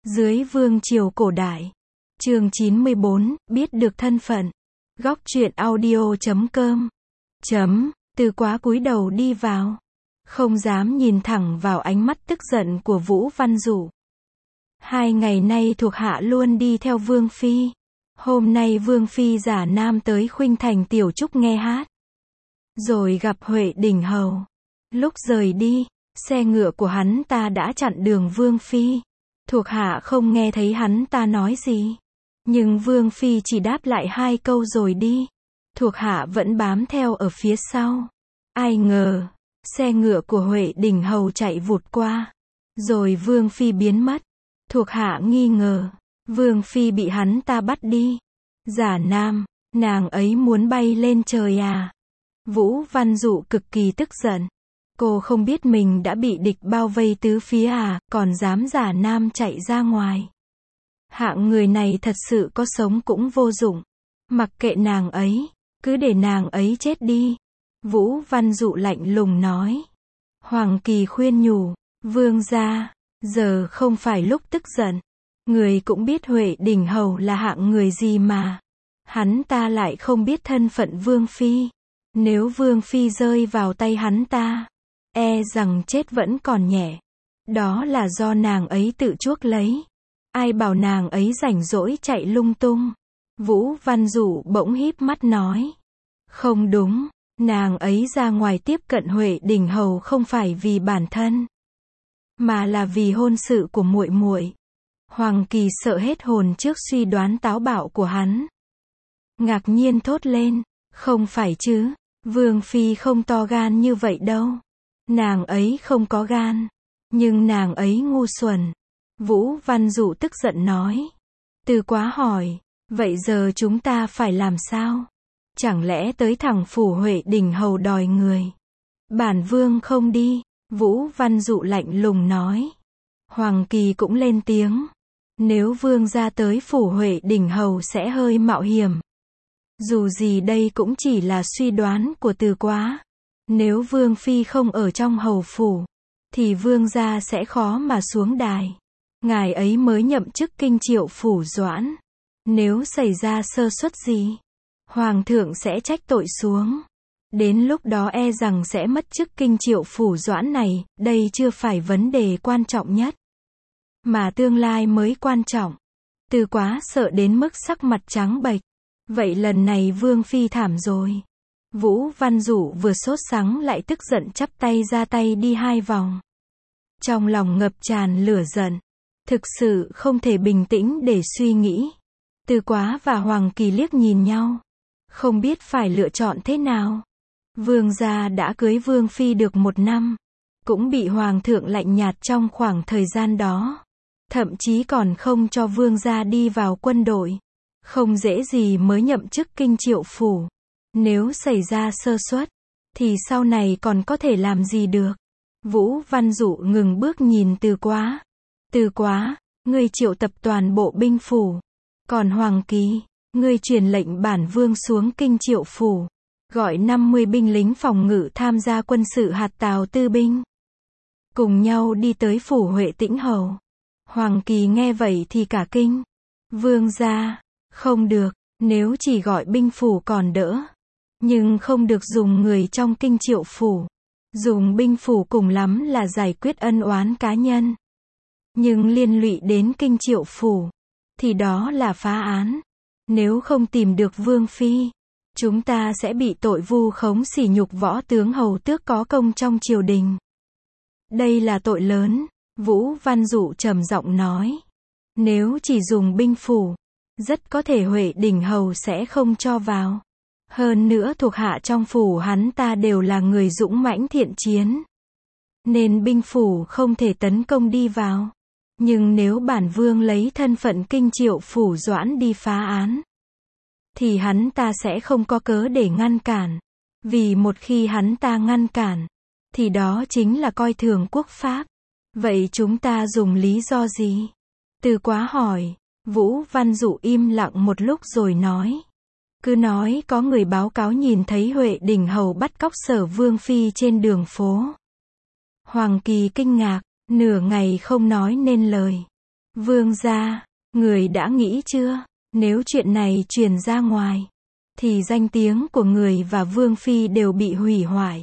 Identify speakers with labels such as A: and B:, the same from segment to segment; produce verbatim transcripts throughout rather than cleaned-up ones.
A: Dưới vương triều cổ đại. Chương chín mươi bốn, biết được thân phận. Góc truyện audio chấm com. Chấm, Từ Quá cúi đầu đi vào. Không dám nhìn thẳng vào ánh mắt tức giận của Vũ Văn Dụ. Hai ngày nay thuộc hạ luôn đi theo Vương Phi. Hôm nay Vương Phi giả nam tới Khuynh Thành Tiểu Trúc nghe hát. Rồi gặp Huệ Đình Hầu. Lúc rời đi, xe ngựa của hắn ta đã chặn đường Vương Phi. Thuộc hạ không nghe thấy hắn ta nói gì. Nhưng Vương Phi chỉ đáp lại hai câu rồi đi. Thuộc hạ vẫn bám theo ở phía sau. Ai ngờ, xe ngựa của Huệ Đình Hầu chạy vụt qua. Rồi Vương Phi biến mất. Thuộc hạ nghi ngờ, Vương Phi bị hắn ta bắt đi. Giả nam, nàng ấy muốn bay lên trời à? Vũ Văn Dụ cực kỳ tức giận. Cô không biết mình đã bị địch bao vây tứ phía à, còn dám giả nam chạy ra ngoài. Hạng người này thật sự có sống cũng vô dụng. Mặc kệ nàng ấy, cứ để nàng ấy chết đi. Vũ Văn Dụ lạnh lùng nói. Hoàng Kỳ khuyên nhủ, vương gia, giờ không phải lúc tức giận. Người cũng biết Huệ Đình Hầu là hạng người gì mà. Hắn ta lại không biết thân phận Vương Phi. Nếu Vương Phi rơi vào tay hắn ta, e rằng chết vẫn còn nhẹ. Đó là do nàng ấy tự chuốc lấy. Ai bảo nàng ấy rảnh rỗi chạy lung tung. Vũ Văn Dụ bỗng híp mắt nói. Không đúng, nàng ấy ra ngoài tiếp cận Huệ Đình Hầu không phải vì bản thân, mà là vì hôn sự của muội muội. Hoàng Kỳ sợ hết hồn trước suy đoán táo bạo của hắn. Ngạc nhiên thốt lên, không phải chứ, Vương Phi không to gan như vậy đâu. Nàng ấy không có gan, nhưng nàng ấy ngu xuẩn. Vũ Văn Dụ tức giận nói. Từ Quá hỏi, vậy giờ chúng ta phải làm sao? Chẳng lẽ tới thẳng phủ Huệ Đình Hầu đòi người? Bản vương không đi. Vũ Văn Dụ lạnh lùng nói. Hoàng Kỳ cũng lên tiếng. Nếu vương ra tới phủ Huệ Đình Hầu sẽ hơi mạo hiểm. Dù gì đây cũng chỉ là suy đoán của Từ Quá. Nếu Vương Phi không ở trong hầu phủ, thì vương gia sẽ khó mà xuống đài. Ngài ấy mới nhậm chức kinh triệu phủ Doãn. Nếu xảy ra sơ suất gì, Hoàng thượng sẽ trách tội xuống. Đến lúc đó e rằng sẽ mất chức kinh triệu phủ Doãn này. Đây chưa phải vấn đề quan trọng nhất, mà tương lai mới quan trọng. Từ Quá sợ đến mức sắc mặt trắng bệch. Vậy lần này Vương Phi thảm rồi. Vũ Văn Dụ vừa sốt sắng lại tức giận chắp tay ra tay đi hai vòng. Trong lòng ngập tràn lửa giận. Thực sự không thể bình tĩnh để suy nghĩ. Từ Quá và Hoàng Kỳ liếc nhìn nhau. Không biết phải lựa chọn thế nào. Vương gia đã cưới Vương Phi được một năm. Cũng bị Hoàng thượng lạnh nhạt trong khoảng thời gian đó. Thậm chí còn không cho Vương gia đi vào quân đội. Không dễ gì mới nhậm chức kinh triệu phủ. Nếu xảy ra sơ suất, thì sau này còn có thể làm gì được? Vũ Văn Dụ ngừng bước nhìn Từ Quá. Từ Quá, ngươi triệu tập toàn bộ binh phủ. Còn Hoàng Kỳ, ngươi truyền lệnh bản vương xuống kinh triệu phủ. Gọi năm mươi binh lính phòng ngự tham gia quân sự hạt tào tư binh. Cùng nhau đi tới phủ Huệ Tĩnh Hầu. Hoàng Kỳ nghe vậy thì cả kinh. Vương gia, không được, nếu chỉ gọi binh phủ còn đỡ. Nhưng không được dùng người trong kinh triệu phủ. Dùng binh phủ cùng lắm là giải quyết ân oán cá nhân. Nhưng liên lụy đến kinh triệu phủ, thì đó là phá án. Nếu không tìm được Vương Phi, chúng ta sẽ bị tội vu khống sỉ nhục võ tướng hầu tước có công trong triều đình. Đây là tội lớn, Vũ Văn Dụ trầm giọng nói. Nếu chỉ dùng binh phủ, rất có thể Huệ Đình Hầu sẽ không cho vào. Hơn nữa thuộc hạ trong phủ hắn ta đều là người dũng mãnh thiện chiến, nên binh phủ không thể tấn công đi vào. Nhưng nếu bản vương lấy thân phận kinh triệu phủ Doãn đi phá án, thì hắn ta sẽ không có cớ để ngăn cản. Vì một khi hắn ta ngăn cản, thì đó chính là coi thường quốc pháp. Vậy chúng ta dùng lý do gì? Từ Quá hỏi. Vũ Văn Dụ im lặng một lúc rồi nói. Cứ nói có người báo cáo nhìn thấy Huệ Đình Hầu bắt cóc Sở Vương Phi trên đường phố. Hoàng Kỳ kinh ngạc, nửa ngày không nói nên lời. Vương gia, người đã nghĩ chưa, nếu chuyện này truyền ra ngoài, thì danh tiếng của người và Vương Phi đều bị hủy hoại.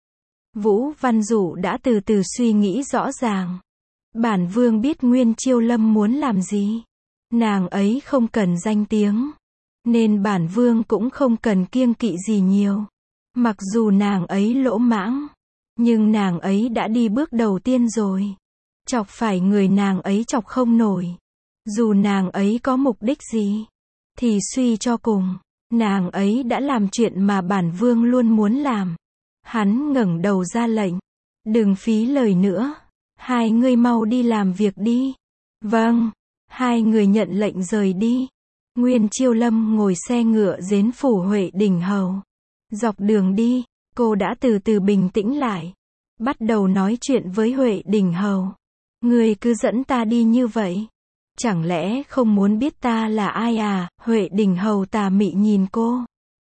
A: Vũ Văn Dụ đã từ từ suy nghĩ rõ ràng. Bản Vương biết Nguyên Chiêu Lâm muốn làm gì. Nàng ấy không cần danh tiếng, nên bản Vương cũng không cần kiêng kỵ gì nhiều. Mặc dù nàng ấy lỗ mãng, nhưng nàng ấy đã đi bước đầu tiên rồi. Chọc phải người nàng ấy chọc không nổi. Dù nàng ấy có mục đích gì, thì suy cho cùng, nàng ấy đã làm chuyện mà bản Vương luôn muốn làm. Hắn ngẩng đầu ra lệnh. Đừng phí lời nữa. Hai ngươi mau đi làm việc đi. Vâng. Hai người nhận lệnh rời đi. Nguyên Chiêu Lâm ngồi xe ngựa đến phủ Huệ Đình Hầu. Dọc đường đi, cô đã từ từ bình tĩnh lại. Bắt đầu nói chuyện với Huệ Đình Hầu. Ngươi cứ dẫn ta đi như vậy. Chẳng lẽ không muốn biết ta là ai à? Huệ Đình Hầu tà mị nhìn cô.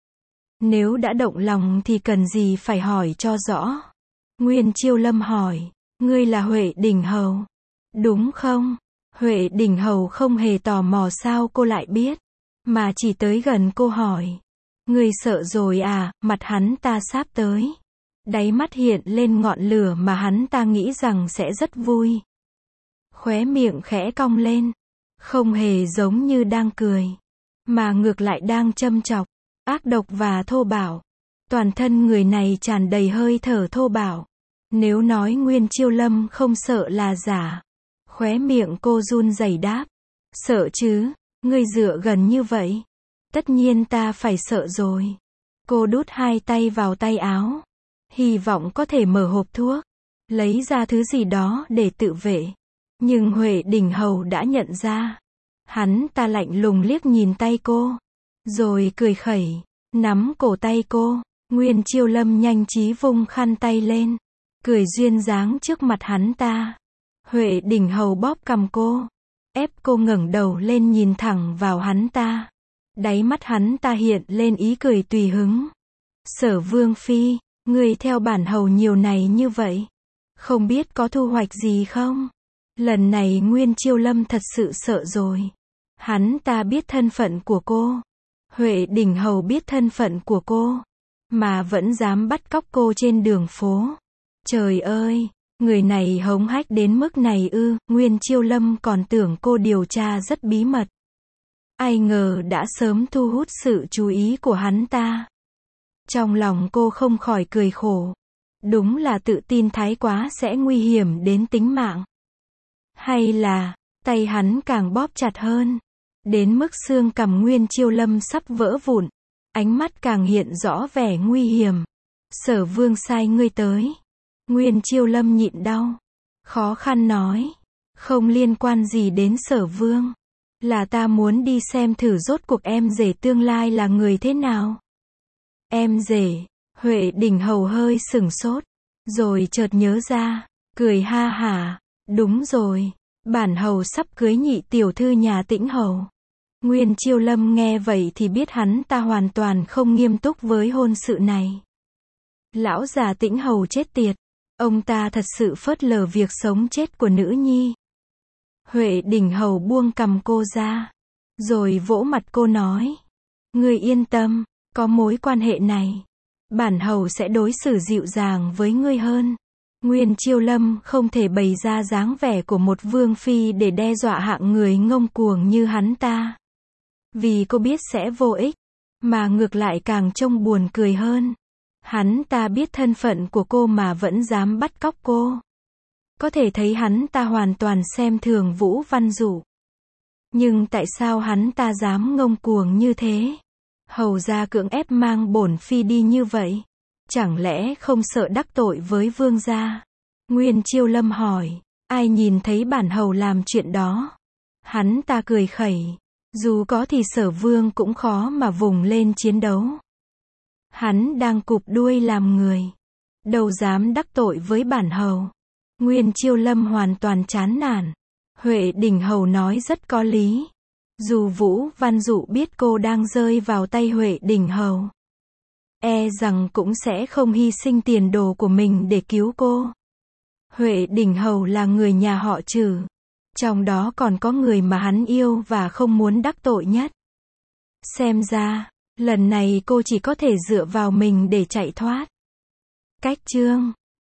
A: Nếu đã động lòng thì cần gì phải hỏi cho rõ. Nguyên Chiêu Lâm hỏi. Ngươi là Huệ Đình Hầu, đúng không? Huệ Đình Hầu không hề tò mò sao cô lại biết, mà chỉ tới gần cô hỏi. Ngươi sợ rồi à? Mặt hắn ta sáp tới. Đáy mắt hiện lên ngọn lửa mà hắn ta nghĩ rằng sẽ rất vui. Khóe miệng khẽ cong lên. Không hề giống như đang cười, mà ngược lại đang châm chọc, ác độc và thô bạo. Toàn thân người này tràn đầy hơi thở thô bạo. Nếu nói Nguyên Chiêu Lâm không sợ là giả. Khóe miệng cô run rẩy đáp. Sợ chứ, ngươi dựa gần như vậy. Tất nhiên ta phải sợ rồi. Cô đút hai tay vào tay áo. Hy vọng có thể mở hộp thuốc, lấy ra thứ gì đó để tự vệ. Nhưng Huệ Đình Hầu đã nhận ra. Hắn ta lạnh lùng liếc nhìn tay cô, rồi cười khẩy, nắm cổ tay cô. Nguyên Chiêu Lâm nhanh trí vung khăn tay lên, cười duyên dáng trước mặt hắn ta. Huệ Đình Hầu bóp cằm cô, ép cô ngẩng đầu lên nhìn thẳng vào hắn ta. Đáy mắt hắn ta hiện lên ý cười tùy hứng. Sở Vương Phi, người theo bản hầu nhiều này như vậy, không biết có thu hoạch gì không? Lần này Nguyên Chiêu Lâm thật sự sợ rồi. Hắn ta biết thân phận của cô. Huệ Đình Hầu biết thân phận của cô, mà vẫn dám bắt cóc cô trên đường phố. Trời ơi, người này hống hách đến mức này ư? Nguyên Chiêu Lâm còn tưởng cô điều tra rất bí mật. Ai ngờ đã sớm thu hút sự chú ý của hắn ta. Trong lòng cô không khỏi cười khổ. Đúng là tự tin thái quá sẽ nguy hiểm đến tính mạng. Hay là, tay hắn càng bóp chặt hơn, đến mức xương cằm Nguyên Chiêu Lâm sắp vỡ vụn. Ánh mắt càng hiện rõ vẻ nguy hiểm. Sở Vương sai ngươi tới. Nguyên Chiêu Lâm nhịn đau, khó khăn nói. Không liên quan gì đến Sở Vương. Là ta muốn đi xem thử rốt cuộc em rể tương lai là người thế nào. Em rể? Huệ Đình Hầu hơi sửng sốt, rồi chợt nhớ ra, cười ha hả. Đúng rồi, bản hầu sắp cưới nhị tiểu thư nhà Tĩnh Hầu. Nguyên Chiêu Lâm nghe vậy thì biết hắn ta hoàn toàn không nghiêm túc với hôn sự này. Lão già Tĩnh Hầu chết tiệt. Ông ta thật sự phớt lờ việc sống chết của nữ nhi. Huệ Đình Hầu buông cằm cô ra, rồi vỗ mặt cô nói. Ngươi yên tâm, có mối quan hệ này, bản hầu sẽ đối xử dịu dàng với ngươi hơn. Nguyên Chiêu Lâm không thể bày ra dáng vẻ của một vương phi để đe dọa hạng người ngông cuồng như hắn ta. Vì cô biết sẽ vô ích, mà ngược lại càng trông buồn cười hơn. Hắn ta biết thân phận của cô mà vẫn dám bắt cóc cô. Có thể thấy hắn ta hoàn toàn xem thường Vũ Văn Dụ. Nhưng tại sao hắn ta dám ngông cuồng như thế? Hầu gia cưỡng ép mang bổn phi đi như vậy, chẳng lẽ không sợ đắc tội với vương gia? Nguyên Chiêu Lâm hỏi. Ai nhìn thấy bản hầu làm chuyện đó? Hắn ta cười khẩy. Dù có thì Sở Vương cũng khó mà vùng lên chiến đấu. Hắn đang cụp đuôi làm người, đâu dám đắc tội với bản hầu. Nguyên Chiêu Lâm hoàn toàn chán nản. Huệ Đình Hầu nói rất có lý. Dù Vũ Văn Dụ biết cô đang rơi vào tay Huệ Đình Hầu, e rằng cũng sẽ không hy sinh tiền đồ của mình để cứu cô. Huệ Đình Hầu là người nhà họ Trử, Trong đó còn có người mà hắn yêu và không muốn đắc tội nhất. Xem ra, lần này cô chỉ có thể dựa vào mình để chạy thoát. Cách chương